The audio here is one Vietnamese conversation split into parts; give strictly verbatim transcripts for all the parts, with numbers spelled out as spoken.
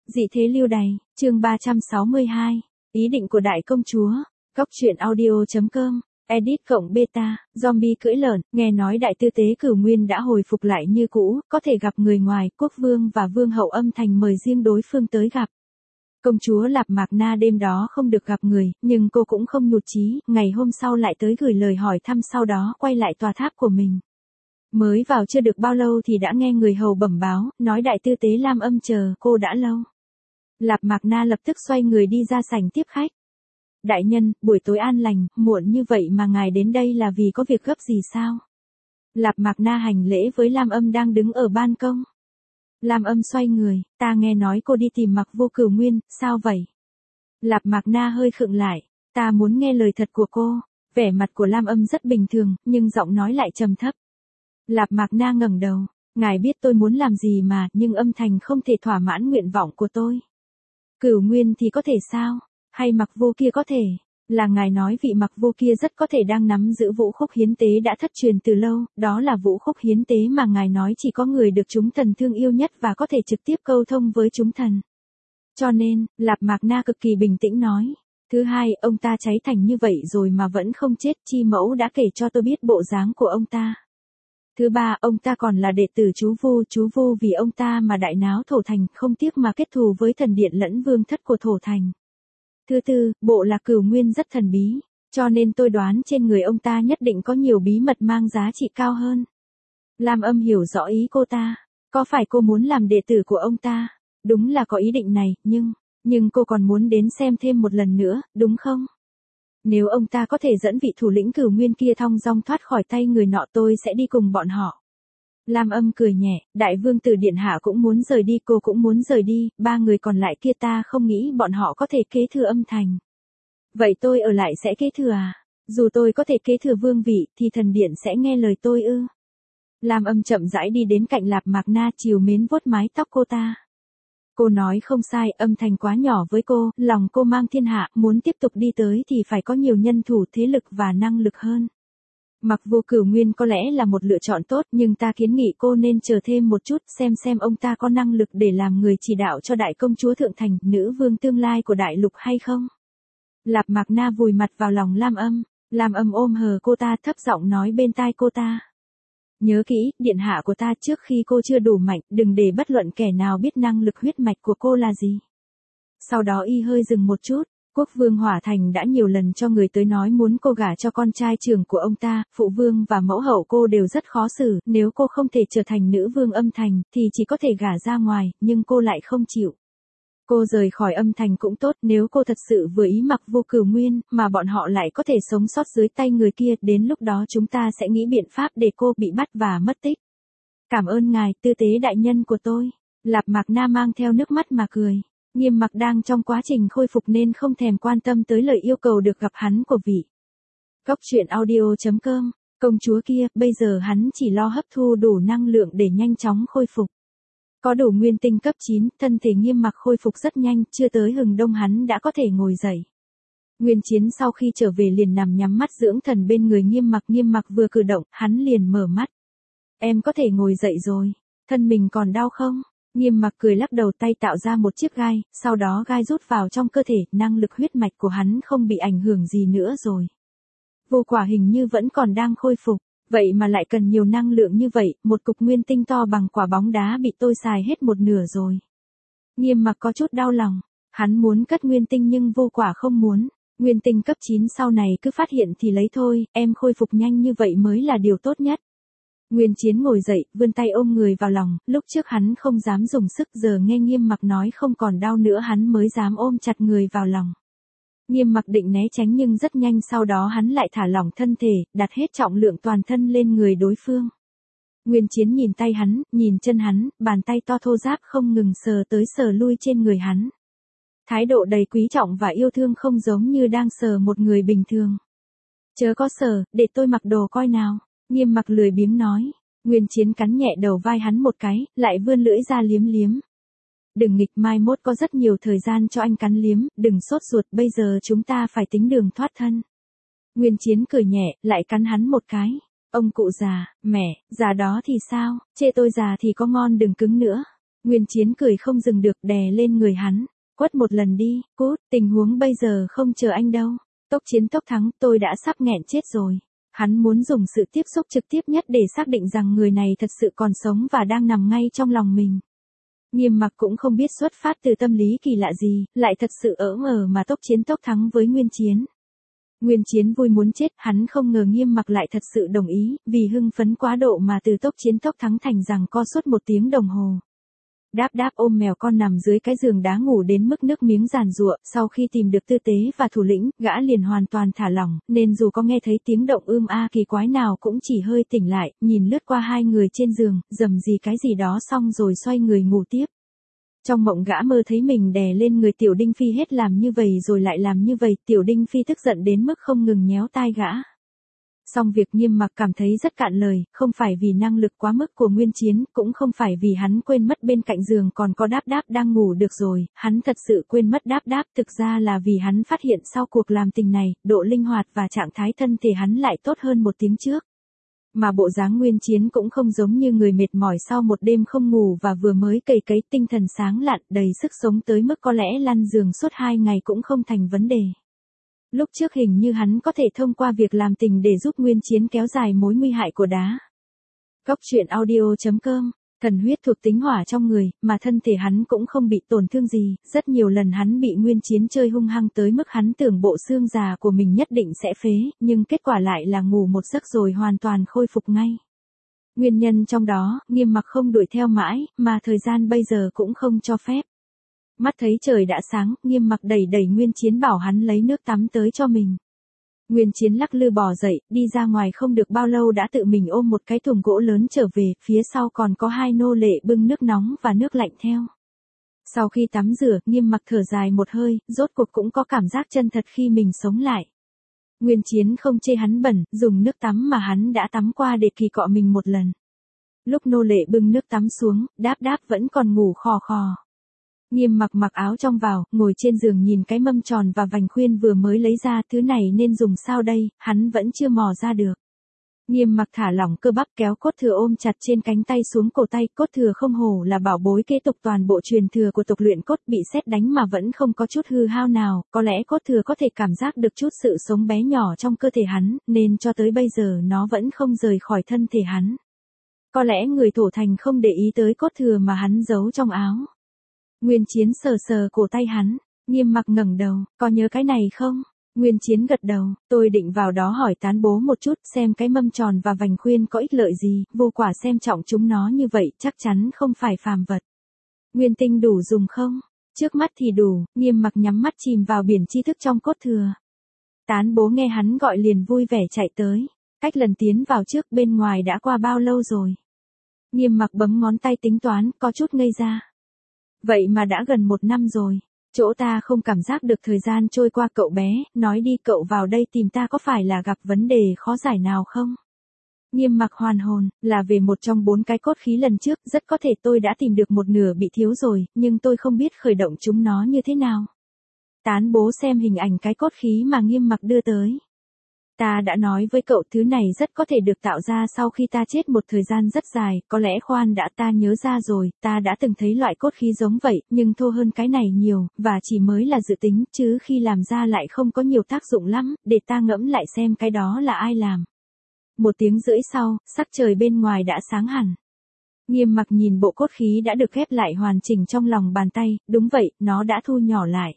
Dị thế lưu đày, chương ba trăm sáu mươi hai, ý định của đại công chúa, góc truyện audio.com, edit cộng beta, zombie cưỡi lợn, nghe nói đại tư tế Cửu Nguyên đã hồi phục lại như cũ, có thể gặp người ngoài, quốc vương và vương hậu âm thành mời riêng đối phương tới gặp. Công chúa Lạp Mạc Na đêm đó không được gặp người, nhưng cô cũng không nhụt chí, ngày hôm sau lại tới gửi lời hỏi thăm, sau đó quay lại tòa tháp của mình. Mới vào chưa được bao lâu thì đã nghe người hầu bẩm báo, nói đại tư tế Lam Âm chờ cô đã lâu. Lạp Mạc Na lập tức xoay người đi ra sảnh tiếp khách. Đại nhân, buổi tối an lành, muộn như vậy mà ngài đến đây là vì có việc gấp gì sao? Lạp Mạc Na hành lễ với Lam Âm đang đứng ở ban công. Lam Âm xoay người, ta nghe nói cô đi tìm Mặc Vô Cửu Nguyên, sao vậy? Lạp Mạc Na hơi khựng lại, ta muốn nghe lời thật của cô. Vẻ mặt của Lam Âm rất bình thường, nhưng giọng nói lại trầm thấp. Lạp Mạc Na ngẩng đầu, ngài biết tôi muốn làm gì mà, nhưng âm thành không thể thỏa mãn nguyện vọng của tôi. Cửu Nguyên thì có thể sao? Hay Mặc Vô kia có thể? Là ngài nói vị Mặc Vô kia rất có thể đang nắm giữ vũ khúc hiến tế đã thất truyền từ lâu, đó là vũ khúc hiến tế mà ngài nói chỉ có người được chúng thần thương yêu nhất và có thể trực tiếp câu thông với chúng thần. Cho nên, Lạp Mạc Na cực kỳ bình tĩnh nói. Thứ hai, ông ta cháy thành như vậy rồi mà vẫn không chết, Chi Mẫu đã kể cho tôi biết bộ dáng của ông ta. Thứ ba, ông ta còn là đệ tử chú Vu, chú Vu vì ông ta mà đại náo Thổ Thành, không tiếc mà kết thù với thần điện lẫn vương thất của Thổ Thành. Thứ tư, bộ lạc Cửu Nguyên rất thần bí, cho nên tôi đoán trên người ông ta nhất định có nhiều bí mật mang giá trị cao hơn. Lam Âm hiểu rõ ý cô ta, có phải cô muốn làm đệ tử của ông ta? Đúng là có ý định này, nhưng, nhưng cô còn muốn đến xem thêm một lần nữa, đúng không? Nếu ông ta có thể dẫn vị thủ lĩnh Cửu Nguyên kia thong dong thoát khỏi tay người nọ, tôi sẽ đi cùng bọn họ. Lam Âm cười nhẹ, đại vương tử điện hạ cũng muốn rời đi, cô cũng muốn rời đi, ba người còn lại kia ta không nghĩ bọn họ có thể kế thừa âm thành. Vậy tôi ở lại sẽ kế thừa à? Dù tôi có thể kế thừa vương vị, thì thần điện sẽ nghe lời tôi ư? Lam Âm chậm rãi đi đến cạnh Lạp Mạc Na, trìu mến vuốt mái tóc cô ta. Cô nói không sai, âm thành quá nhỏ với cô, lòng cô mang thiên hạ, muốn tiếp tục đi tới thì phải có nhiều nhân thủ, thế lực và năng lực hơn. Mặc Vô Cửu Nguyên có lẽ là một lựa chọn tốt, nhưng ta kiến nghị cô nên chờ thêm một chút, xem xem ông ta có năng lực để làm người chỉ đạo cho đại công chúa Thượng Thành, nữ vương tương lai của đại lục hay không. Lạp Mạc Na vùi mặt vào lòng Lam Âm, Lam Âm ôm hờ cô ta, thấp giọng nói bên tai cô ta. Nhớ kỹ, điện hạ của ta, trước khi cô chưa đủ mạnh, đừng để bất luận kẻ nào biết năng lực huyết mạch của cô là gì. Sau đó y hơi dừng một chút, quốc vương Hỏa Thành đã nhiều lần cho người tới nói muốn cô gả cho con trai trưởng của ông ta, phụ vương và mẫu hậu cô đều rất khó xử, nếu cô không thể trở thành nữ vương âm thành, thì chỉ có thể gả ra ngoài, nhưng cô lại không chịu. Cô rời khỏi âm thành cũng tốt, nếu cô thật sự vừa ý Mặc Vô Cửu Nguyên, mà bọn họ lại có thể sống sót dưới tay người kia, đến lúc đó chúng ta sẽ nghĩ biện pháp để cô bị bắt và mất tích. Cảm ơn ngài, tư tế đại nhân của tôi. Lạp Mạc Na mang theo nước mắt mà cười. Nghiêm Mặc đang trong quá trình khôi phục nên không thèm quan tâm tới lời yêu cầu được gặp hắn của vị. Góc truyện audio.com, công chúa kia, bây giờ hắn chỉ lo hấp thu đủ năng lượng để nhanh chóng khôi phục. Có đủ nguyên tinh cấp chín, thân thể Nghiêm Mặc khôi phục rất nhanh, chưa tới hừng đông hắn đã có thể ngồi dậy. Nguyên Chiến sau khi trở về liền nằm nhắm mắt dưỡng thần bên người Nghiêm Mặc, Nghiêm Mặc vừa cử động, hắn liền mở mắt. Em có thể ngồi dậy rồi, thân mình còn đau không? Nghiêm Mặc cười lắc đầu, tay tạo ra một chiếc gai, sau đó gai rút vào trong cơ thể, năng lực huyết mạch của hắn không bị ảnh hưởng gì nữa rồi. Vô Quả hình như vẫn còn đang khôi phục. Vậy mà lại cần nhiều năng lượng như vậy, một cục nguyên tinh to bằng quả bóng đá bị tôi xài hết một nửa rồi. Nghiêm Mặc có chút đau lòng, hắn muốn cất nguyên tinh nhưng Vô Quả không muốn, nguyên tinh cấp chín sau này cứ phát hiện thì lấy thôi, em khôi phục nhanh như vậy mới là điều tốt nhất. Nguyên Chiến ngồi dậy, vươn tay ôm người vào lòng, lúc trước hắn không dám dùng sức, giờ nghe Nghiêm Mặc nói không còn đau nữa hắn mới dám ôm chặt người vào lòng. Nghiêm Mặc định né tránh nhưng rất nhanh sau đó hắn lại thả lỏng thân thể, đặt hết trọng lượng toàn thân lên người đối phương. Nguyên Chiến nhìn tay hắn, nhìn chân hắn, bàn tay to thô ráp không ngừng sờ tới sờ lui trên người hắn. Thái độ đầy quý trọng và yêu thương không giống như đang sờ một người bình thường. Chớ có sờ, để tôi mặc đồ coi nào. Nghiêm Mặc lười biếng nói. Nguyên Chiến cắn nhẹ đầu vai hắn một cái, lại vươn lưỡi ra liếm liếm. Đừng nghịch, mai mốt có rất nhiều thời gian cho anh cắn liếm, đừng sốt ruột, bây giờ chúng ta phải tính đường thoát thân. Nguyên Chiến cười nhẹ, lại cắn hắn một cái. Ông cụ già, mẹ, già đó thì sao, chê tôi già thì có ngon đừng cứng nữa. Nguyên Chiến cười không dừng được đè lên người hắn, quất một lần đi, cút, tình huống bây giờ không chờ anh đâu. Tốc chiến tốc thắng, tôi đã sắp nghẹn chết rồi. Hắn muốn dùng sự tiếp xúc trực tiếp nhất để xác định rằng người này thật sự còn sống và đang nằm ngay trong lòng mình. Nghiêm Mặc cũng không biết xuất phát từ tâm lý kỳ lạ gì, lại thật sự ỡ ngờ mà tốc chiến tốc thắng với Nguyên Chiến. Nguyên Chiến vui muốn chết, hắn không ngờ Nghiêm Mặc lại thật sự đồng ý, vì hưng phấn quá độ mà từ tốc chiến tốc thắng thành rằng co suốt một tiếng đồng hồ. Đáp đáp ôm mèo con nằm dưới cái giường đá ngủ đến mức nước miếng giàn giụa, sau khi tìm được tư tế và thủ lĩnh, gã liền hoàn toàn thả lỏng, nên dù có nghe thấy tiếng động ưm a kỳ quái nào cũng chỉ hơi tỉnh lại, nhìn lướt qua hai người trên giường, rầm gì cái gì đó xong rồi xoay người ngủ tiếp. Trong mộng gã mơ thấy mình đè lên người Tiểu Đinh Phi hết làm như vậy rồi lại làm như vậy, Tiểu Đinh Phi tức giận đến mức không ngừng nhéo tai gã. Song việc Nghiêm Mặc cảm thấy rất cạn lời, không phải vì năng lực quá mức của Nguyên Chiến, cũng không phải vì hắn quên mất bên cạnh giường còn có Đáp Đáp đang ngủ được rồi, hắn thật sự quên mất Đáp Đáp, thực ra là vì hắn phát hiện sau cuộc làm tình này, độ linh hoạt và trạng thái thân thể hắn lại tốt hơn một tiếng trước. Mà bộ dáng Nguyên Chiến cũng không giống như người mệt mỏi sau một đêm không ngủ và vừa mới cày cấy, tinh thần sáng lạn, đầy sức sống tới mức có lẽ lăn giường suốt hai ngày cũng không thành vấn đề. Lúc trước hình như hắn có thể thông qua việc làm tình để giúp Nguyên Chiến kéo dài mối nguy hại của đá. Góc truyện audio chấm com, thần huyết thuộc tính hỏa trong người, mà thân thể hắn cũng không bị tổn thương gì, rất nhiều lần hắn bị Nguyên Chiến chơi hung hăng tới mức hắn tưởng bộ xương già của mình nhất định sẽ phế, nhưng kết quả lại là ngủ một giấc rồi hoàn toàn khôi phục ngay. Nguyên nhân trong đó, Nghiêm Mặc không đuổi theo mãi, mà thời gian bây giờ cũng không cho phép. Mắt thấy trời đã sáng, Nghiêm Mặc đẩy đẩy Nguyên Chiến bảo hắn lấy nước tắm tới cho mình. Nguyên Chiến lắc lư bò dậy, đi ra ngoài không được bao lâu đã tự mình ôm một cái thùng gỗ lớn trở về, phía sau còn có hai nô lệ bưng nước nóng và nước lạnh theo. Sau khi tắm rửa, Nghiêm Mặc thở dài một hơi, rốt cuộc cũng có cảm giác chân thật khi mình sống lại. Nguyên Chiến không chê hắn bẩn, dùng nước tắm mà hắn đã tắm qua để kỳ cọ mình một lần. Lúc nô lệ bưng nước tắm xuống, Đáp Đáp vẫn còn ngủ khò khò. Nghiêm Mặc mặc áo trong vào, ngồi trên giường nhìn cái mâm tròn và vành khuyên vừa mới lấy ra, thứ này nên dùng sao đây, hắn vẫn chưa mò ra được. Nghiêm Mặc thả lỏng cơ bắp kéo cốt thừa ôm chặt trên cánh tay xuống cổ tay, cốt thừa không hổ là bảo bối kế tục toàn bộ truyền thừa của tộc luyện cốt, bị sét đánh mà vẫn không có chút hư hao nào, có lẽ cốt thừa có thể cảm giác được chút sự sống bé nhỏ trong cơ thể hắn, nên cho tới bây giờ nó vẫn không rời khỏi thân thể hắn. Có lẽ người Thổ Thành không để ý tới cốt thừa mà hắn giấu trong áo. Nguyên Chiến sờ sờ cổ tay hắn, Nghiêm Mặc ngẩng đầu, có nhớ cái này không? Nguyên Chiến gật đầu, tôi định vào đó hỏi Tán Bố một chút xem cái mâm tròn và vành khuyên có ích lợi gì, vô quả xem trọng chúng nó như vậy chắc chắn không phải phàm vật. Nguyên tinh đủ dùng không? Trước mắt thì đủ, Nghiêm Mặc nhắm mắt chìm vào biển tri thức trong cốt thừa. Tán Bố nghe hắn gọi liền vui vẻ chạy tới, cách lần tiến vào trước bên ngoài đã qua bao lâu rồi? Nghiêm Mặc bấm ngón tay tính toán, có chút ngây ra. Vậy mà đã gần một năm rồi, chỗ ta không cảm giác được thời gian trôi qua. Cậu bé, nói đi, cậu vào đây tìm ta có phải là gặp vấn đề khó giải nào không? Nghiêm Mặc hoàn hồn, là về một trong bốn cái cốt khí lần trước, rất có thể tôi đã tìm được một nửa bị thiếu rồi, nhưng tôi không biết khởi động chúng nó như thế nào. Tán Bố xem hình ảnh cái cốt khí mà Nghiêm Mặc đưa tới. Ta đã nói với cậu thứ này rất có thể được tạo ra sau khi ta chết một thời gian rất dài, có lẽ khoan đã ta nhớ ra rồi, ta đã từng thấy loại cốt khí giống vậy, nhưng thô hơn cái này nhiều, và chỉ mới là dự tính, chứ khi làm ra lại không có nhiều tác dụng lắm, để ta ngẫm lại xem cái đó là ai làm. Một tiếng rưỡi sau, sắc trời bên ngoài đã sáng hẳn. Nghiêm Mặc nhìn bộ cốt khí đã được ghép lại hoàn chỉnh trong lòng bàn tay, đúng vậy, nó đã thu nhỏ lại.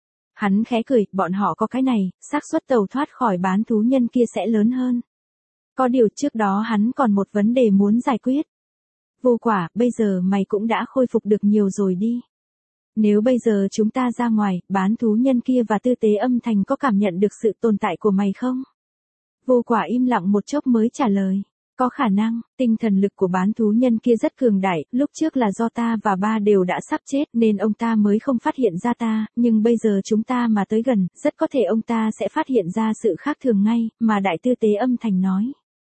Hắn khẽ cười, bọn họ có cái này, xác suất tẩu thoát khỏi bán thú nhân kia sẽ lớn hơn. Có điều trước đó hắn còn một vấn đề muốn giải quyết. Vô quả, bây giờ mày cũng đã khôi phục được nhiều rồi đi. Nếu bây giờ chúng ta ra ngoài, bán thú nhân kia và tư tế âm thành có cảm nhận được sự tồn tại của mày không? Vô quả im lặng một chốc mới trả lời. Có khả năng, tinh thần lực của bán thú nhân kia rất cường đại, lúc trước là do ta và ba đều đã sắp chết nên ông ta mới không phát hiện ra ta, nhưng bây giờ chúng ta mà tới gần, rất có thể ông ta sẽ phát hiện ra sự khác thường ngay, mà đại tư tế âm thành nói.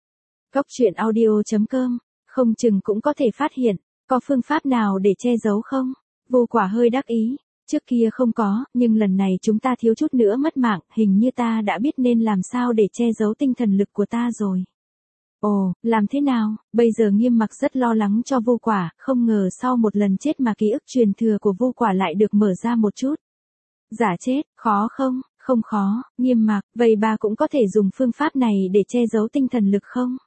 Góc truyện audio chấm com, không chừng cũng có thể phát hiện, có phương pháp nào để che giấu không? Vô quả hơi đắc ý, trước kia không có, nhưng lần này chúng ta thiếu chút nữa mất mạng, hình như ta đã biết nên làm sao để che giấu tinh thần lực của ta rồi. Ồ, làm thế nào? Bây giờ Nghiêm Mặc rất lo lắng cho Vô Quả, không ngờ sau một lần chết mà ký ức truyền thừa của Vô Quả lại được mở ra một chút. Giả chết, khó không? Không khó, Nghiêm Mặc, vậy bà cũng có thể dùng phương pháp này để che giấu tinh thần lực không?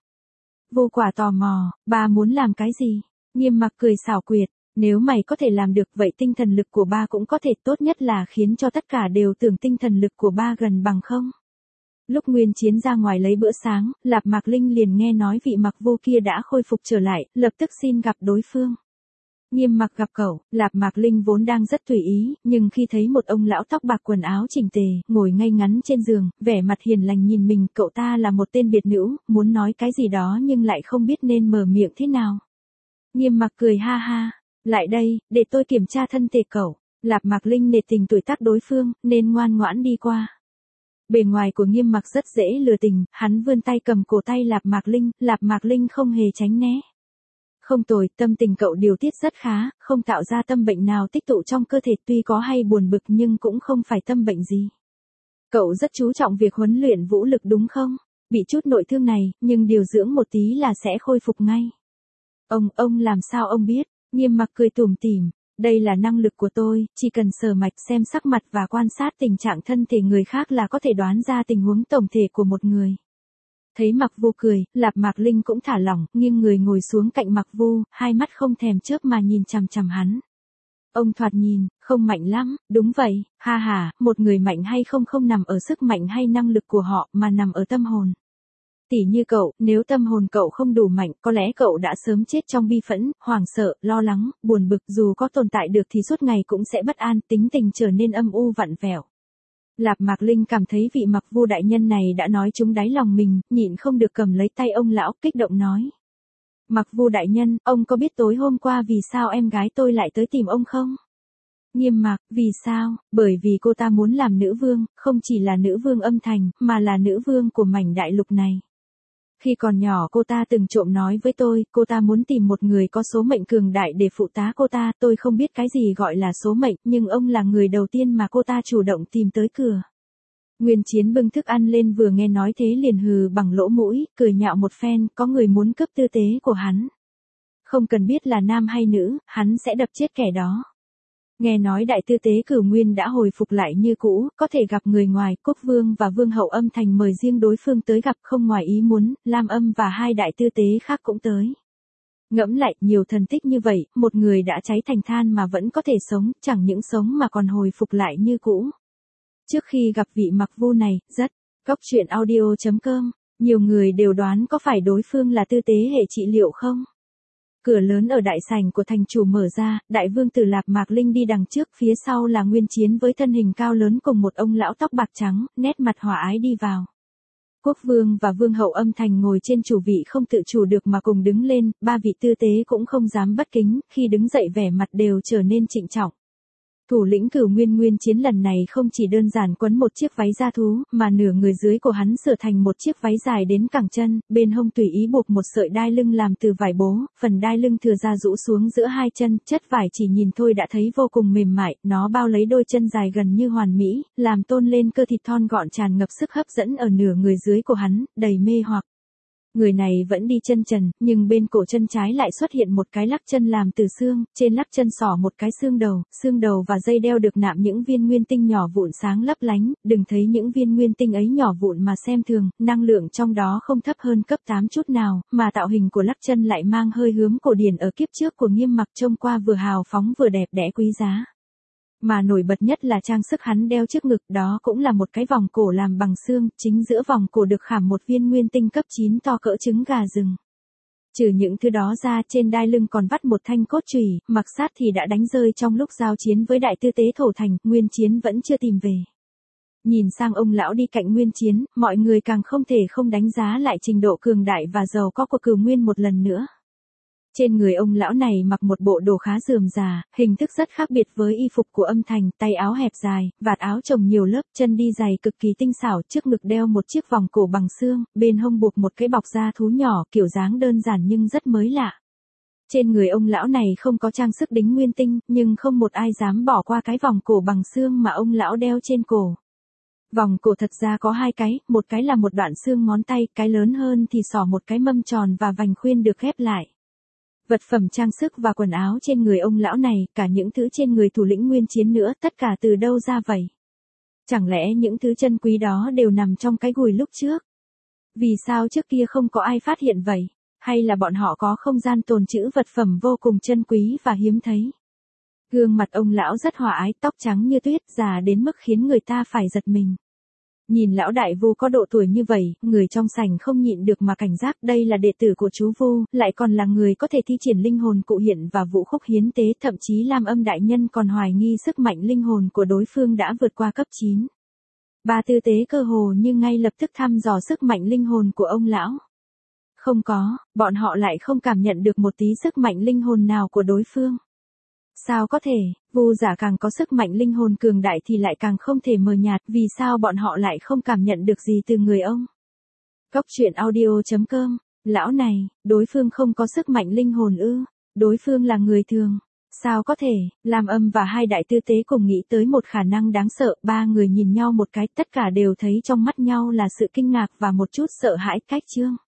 Vô Quả tò mò, bà muốn làm cái gì? Nghiêm Mặc cười xảo quyệt, nếu mày có thể làm được vậy tinh thần lực của ba cũng có thể, tốt nhất là khiến cho tất cả đều tưởng tinh thần lực của ba gần bằng không? Lúc Nguyên Chiến ra ngoài lấy bữa sáng, Lạp Mạc Linh liền nghe nói vị Mặc Vô kia đã khôi phục trở lại, lập tức xin gặp đối phương. Nghiêm Mặc gặp cậu, Lạp Mạc Linh vốn đang rất tùy ý, nhưng khi thấy một ông lão tóc bạc quần áo chỉnh tề, ngồi ngay ngắn trên giường, vẻ mặt hiền lành nhìn mình, cậu ta là một tên biệt nữ, muốn nói cái gì đó nhưng lại không biết nên mở miệng thế nào. Nghiêm Mặc cười ha ha, lại đây, để tôi kiểm tra thân thể cậu. Lạp Mạc Linh nể tình tuổi tác đối phương, nên ngoan ngoãn đi qua. Bề ngoài của Nghiêm Mặc rất dễ lừa tình, hắn vươn tay cầm cổ tay Lạp Mạc Linh, Lạp Mạc Linh không hề tránh né. Không tồi, tâm tình cậu điều tiết rất khá, không tạo ra tâm bệnh nào tích tụ trong cơ thể, tuy có hay buồn bực nhưng cũng không phải tâm bệnh gì. Cậu rất chú trọng việc huấn luyện vũ lực đúng không? Bị chút nội thương này, nhưng điều dưỡng một tí là sẽ khôi phục ngay. Ông, ông làm sao ông biết? Nghiêm Mặc cười tủm tỉm. Đây là năng lực của tôi, chỉ cần sờ mạch, xem sắc mặt và quan sát tình trạng thân thể người khác là có thể đoán ra tình huống tổng thể của một người. Thấy Mặc Vô cười, Lạp Mạc Linh cũng thả lỏng, nghiêng người ngồi xuống cạnh Mặc Vô, hai mắt không thèm chớp mà nhìn chằm chằm hắn. Ông thoạt nhìn, không mạnh lắm, đúng vậy, ha ha, một người mạnh hay không không nằm ở sức mạnh hay năng lực của họ, mà nằm ở tâm hồn. Tỉ như cậu, nếu tâm hồn cậu không đủ mạnh, có lẽ cậu đã sớm chết trong bi phẫn, hoảng sợ, lo lắng, buồn bực, dù có tồn tại được thì suốt ngày cũng sẽ bất an, tính tình trở nên âm u vặn vẹo. Lạp Mạc Linh cảm thấy vị Mặc Vô đại nhân này đã nói trúng đáy lòng mình, nhịn không được cầm lấy tay ông lão, kích động nói. Mặc Vô đại nhân, ông có biết tối hôm qua vì sao em gái tôi lại tới tìm ông không? Nghiêm Mặc, vì sao? Bởi vì cô ta muốn làm nữ vương, không chỉ là nữ vương âm thành, mà là nữ vương của mảnh đại lục này. Khi còn nhỏ cô ta từng trộm nói với tôi, cô ta muốn tìm một người có số mệnh cường đại để phụ tá cô ta, tôi không biết cái gì gọi là số mệnh, nhưng ông là người đầu tiên mà cô ta chủ động tìm tới cửa. Nguyên Chiến bưng thức ăn lên vừa nghe nói thế liền hừ bằng lỗ mũi, cười nhạo một phen, có người muốn cướp tư tế của hắn. Không cần biết là nam hay nữ, hắn sẽ đập chết kẻ đó. Nghe nói đại tư tế Cửu Nguyên đã hồi phục lại như cũ, có thể gặp người ngoài, Quốc Vương và Vương hậu Âm Thành mời riêng đối phương tới gặp, không ngoài ý muốn, Lam Âm và hai đại tư tế khác cũng tới. Ngẫm lại, nhiều thần tích như vậy, một người đã cháy thành than mà vẫn có thể sống, chẳng những sống mà còn hồi phục lại như cũ. Trước khi gặp vị Mặc Vô này, rất, Cóc Truyện Audio chấm com, nhiều người đều đoán có phải đối phương là tư tế hệ trị liệu không? Cửa lớn ở đại sảnh của thành chủ mở ra, đại vương tử Lạp Mạc Linh đi đằng trước, phía sau là Nguyên Chiến với thân hình cao lớn cùng một ông lão tóc bạc trắng, nét mặt hòa ái đi vào. Quốc vương và vương hậu Âm Thành ngồi trên chủ vị không tự chủ được mà cùng đứng lên, ba vị tư tế cũng không dám bất kính, khi đứng dậy vẻ mặt đều trở nên trịnh trọng. Thủ lĩnh Cửu Nguyên Nguyên Chiến lần này không chỉ đơn giản quấn một chiếc váy da thú, mà nửa người dưới của hắn sửa thành một chiếc váy dài đến cẳng chân, bên hông tùy ý buộc một sợi đai lưng làm từ vải bố, phần đai lưng thừa ra rũ xuống giữa hai chân, chất vải chỉ nhìn thôi đã thấy vô cùng mềm mại, nó bao lấy đôi chân dài gần như hoàn mỹ, làm tôn lên cơ thịt thon gọn tràn ngập sức hấp dẫn ở nửa người dưới của hắn, đầy mê hoặc. Người này vẫn đi chân trần, nhưng bên cổ chân trái lại xuất hiện một cái lắc chân làm từ xương, trên lắc chân xỏ một cái xương đầu, xương đầu và dây đeo được nạm những viên nguyên tinh nhỏ vụn sáng lấp lánh, đừng thấy những viên nguyên tinh ấy nhỏ vụn mà xem thường, năng lượng trong đó không thấp hơn cấp tám chút nào, mà tạo hình của lắc chân lại mang hơi hướng cổ điển ở kiếp trước của Nghiêm Mặc, trông qua vừa hào phóng vừa đẹp đẽ quý giá. Mà nổi bật nhất là trang sức hắn đeo trước ngực, đó cũng là một cái vòng cổ làm bằng xương, chính giữa vòng cổ được khảm một viên nguyên tinh cấp chín to cỡ trứng gà rừng. Trừ những thứ đó ra, trên đai lưng còn vắt một thanh cốt chùy, mặc sát thì đã đánh rơi trong lúc giao chiến với đại tư tế Thổ Thành, Nguyên Chiến vẫn chưa tìm về. Nhìn sang ông lão đi cạnh Nguyên Chiến, mọi người càng không thể không đánh giá lại trình độ cường đại và giàu có của Cửu Nguyên một lần nữa. Trên người ông lão này mặc một bộ đồ khá rườm rà, hình thức rất khác biệt với y phục của Âm Thành, tay áo hẹp dài, vạt áo chồng nhiều lớp, chân đi giày cực kỳ tinh xảo, trước ngực đeo một chiếc vòng cổ bằng xương, bên hông buộc một cái bọc da thú nhỏ, kiểu dáng đơn giản nhưng rất mới lạ. Trên người ông lão này không có trang sức đính nguyên tinh, nhưng không một ai dám bỏ qua cái vòng cổ bằng xương mà ông lão đeo trên cổ. Vòng cổ thật ra có hai cái, một cái là một đoạn xương ngón tay, cái lớn hơn thì xỏ một cái mâm tròn và vành khuyên được ghép lại. Vật phẩm trang sức và quần áo trên người ông lão này, cả những thứ trên người thủ lĩnh nguyên chiến nữa, tất cả từ đâu ra vậy? Chẳng lẽ những thứ chân quý đó đều nằm trong cái gùi lúc trước? Vì sao trước kia không có ai phát hiện vậy? Hay là bọn họ có không gian tồn trữ vật phẩm vô cùng chân quý và hiếm thấy? Gương mặt ông lão rất hòa ái, tóc trắng như tuyết, già đến mức khiến người ta phải giật mình. Nhìn lão đại Vu có độ tuổi như vậy, người trong sảnh không nhịn được mà cảnh giác, đây là đệ tử của chú Vu, lại còn là người có thể thi triển linh hồn cụ hiện và vũ khúc hiến tế, thậm chí Lam Âm đại nhân còn hoài nghi sức mạnh linh hồn của đối phương đã vượt qua cấp chín. Ba tư tế cơ hồ như ngay lập tức thăm dò sức mạnh linh hồn của ông lão. Không có, bọn họ lại không cảm nhận được một tí sức mạnh linh hồn nào của đối phương. Sao có thể, Vu giả càng có sức mạnh linh hồn cường đại thì lại càng không thể mờ nhạt, vì sao bọn họ lại không cảm nhận được gì từ người ông? Cốc truyện audio chấm com, lão này, đối phương không có sức mạnh linh hồn ư, đối phương là người thường. Sao có thể, Lam Âm và hai đại tư tế cùng nghĩ tới một khả năng đáng sợ, ba người nhìn nhau một cái, tất cả đều thấy trong mắt nhau là sự kinh ngạc và một chút sợ hãi. Cách chương